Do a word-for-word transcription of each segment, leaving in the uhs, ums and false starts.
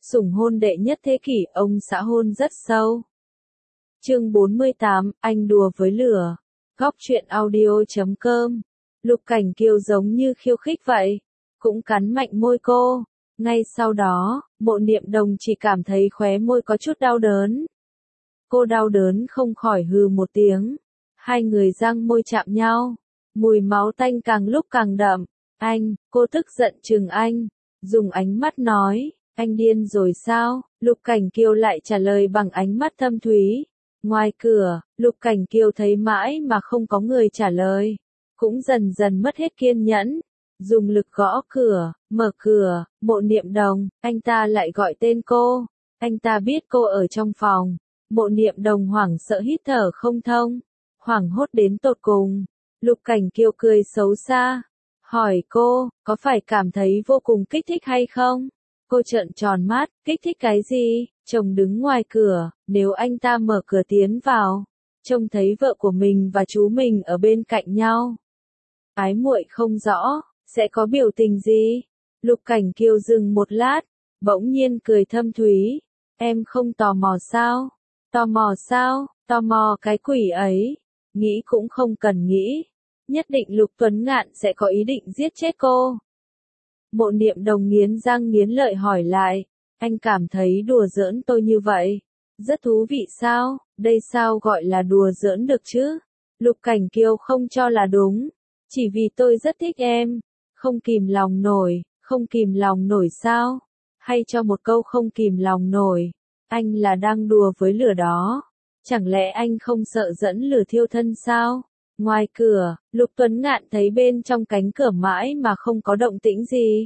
Sủng hôn đệ nhất thế kỷ, ông xã hôn rất sâu. Chương bốn mươi tám, anh đùa với lửa. Góc truyện audio chấm com. Lục Cảnh Kiều giống như khiêu khích vậy, cũng cắn mạnh môi cô. Ngay sau đó, Mộ Niệm Đồng chỉ cảm thấy khóe môi có chút đau đớn. Cô đau đớn không khỏi hừ một tiếng. Hai người răng môi chạm nhau. Mùi máu tanh càng lúc càng đậm. Anh, cô tức giận trừng anh. Dùng ánh mắt nói, anh điên rồi sao? Lục Cảnh Kiều lại trả lời bằng ánh mắt thâm thúy. Ngoài cửa, Lục Cảnh Kiều thấy mãi mà không có người trả lời. Cũng dần dần mất hết kiên nhẫn. Dùng lực gõ cửa, mở cửa, Mộ Niệm Đồng, anh ta lại gọi tên cô. Anh ta biết cô ở trong phòng. Mộ Niệm Đồng hoảng sợ hít thở không thông. Hoảng hốt đến tột cùng. Lục Cảnh Kiều cười xấu xa. Hỏi cô, có phải cảm thấy vô cùng kích thích hay không? Cô trợn tròn mắt, kích thích cái gì? Chồng đứng ngoài cửa, nếu anh ta mở cửa tiến vào, trông thấy vợ của mình và chú mình ở bên cạnh nhau. Ái muội không rõ, sẽ có biểu tình gì? Lục Cảnh Kiều dừng một lát, bỗng nhiên cười thâm thúy. Em không tò mò sao? Tò mò sao? Tò mò cái quỷ ấy? Nghĩ cũng không cần nghĩ. Nhất định Lục Tuấn Ngạn sẽ có ý định giết chết cô. Mộ Niệm Đồng nghiến răng nghiến lợi hỏi lại, anh cảm thấy đùa giỡn tôi như vậy, rất thú vị sao? Đây sao gọi là đùa giỡn được chứ? Lục Cảnh Kiều không cho là đúng, chỉ vì tôi rất thích em, không kìm lòng nổi, không kìm lòng nổi sao? Hay cho một câu không kìm lòng nổi, anh là đang đùa với lửa đó, chẳng lẽ anh không sợ dẫn lửa thiêu thân sao? Ngoài cửa, Lục Tuấn Ngạn thấy bên trong cánh cửa mãi mà không có động tĩnh gì.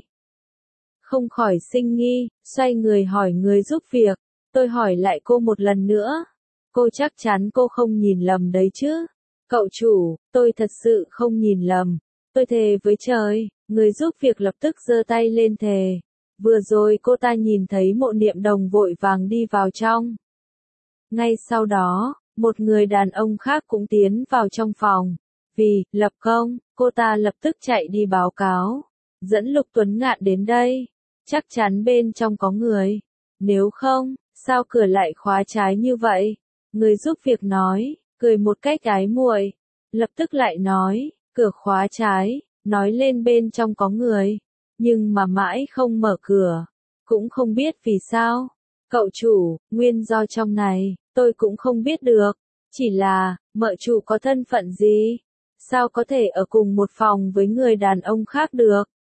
Không khỏi sinh nghi, xoay người hỏi người giúp việc. Tôi hỏi lại cô một lần nữa. Cô chắc chắn cô không nhìn lầm đấy chứ? Cậu chủ, tôi thật sự không nhìn lầm. Tôi thề với trời. Người giúp việc lập tức giơ tay lên thề. Vừa rồi cô ta nhìn thấy Mộ Niệm Đồng vội vàng đi vào trong. Ngay sau đó, một người đàn ông khác cũng tiến vào trong phòng. Vì, lập công, cô ta lập tức chạy đi báo cáo. Dẫn Lục Tuấn Ngạn đến đây. Chắc chắn bên trong có người. Nếu không, sao cửa lại khóa trái như vậy? Người giúp việc nói, cười một cách ái muội. Lập tức lại nói, cửa khóa trái, nói lên bên trong có người. Nhưng mà mãi không mở cửa. Cũng không biết vì sao. Cậu chủ, nguyên do trong này, tôi cũng không biết được. Chỉ là, mợ chủ có thân phận gì? Sao có thể ở cùng một phòng với người đàn ông khác được?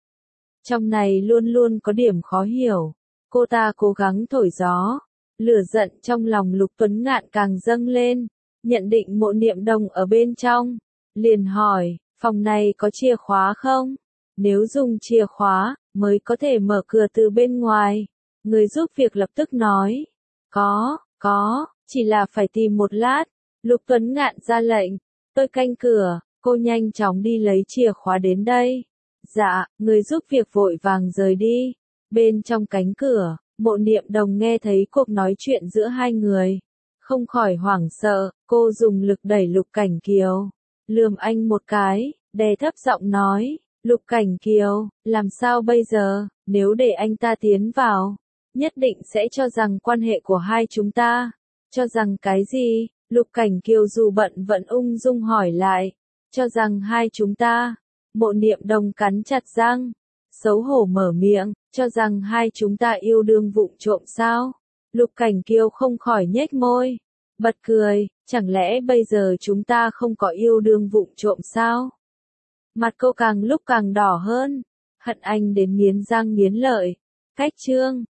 Trong này luôn luôn có điểm khó hiểu. Cô ta cố gắng thổi gió. Lửa giận trong lòng Lục Tuấn Ngạn càng dâng lên. Nhận định Mộ Niệm Đồng ở bên trong. Liền hỏi, phòng này có chìa khóa không? Nếu dùng chìa khóa, mới có thể mở cửa từ bên ngoài. Người giúp việc lập tức nói. Có, có, chỉ là phải tìm một lát. Lục Tuấn Ngạn ra lệnh. Tôi canh cửa, cô nhanh chóng đi lấy chìa khóa đến đây. Dạ, người giúp việc vội vàng rời đi. Bên trong cánh cửa, Mộ Niệm Đồng nghe thấy cuộc nói chuyện giữa hai người. Không khỏi hoảng sợ, cô dùng lực đẩy Lục Cảnh Kiều. Lườm anh một cái, đè thấp giọng nói, Lục Cảnh Kiều, làm sao bây giờ, nếu để anh ta tiến vào, nhất định sẽ cho rằng quan hệ của hai chúng ta. Cho rằng cái gì? Lục Cảnh Kiều dù bận vẫn ung dung hỏi lại. Cho rằng hai chúng ta. Mộ Niệm Đồng cắn chặt răng. Xấu hổ mở miệng. Cho rằng hai chúng ta yêu đương vụng trộm sao? Lục Cảnh Kiều không khỏi nhếch môi. Bật cười. Chẳng lẽ bây giờ chúng ta không có yêu đương vụng trộm sao? Mặt cô càng lúc càng đỏ hơn. Hận anh đến nghiến răng nghiến lợi. Cách chương.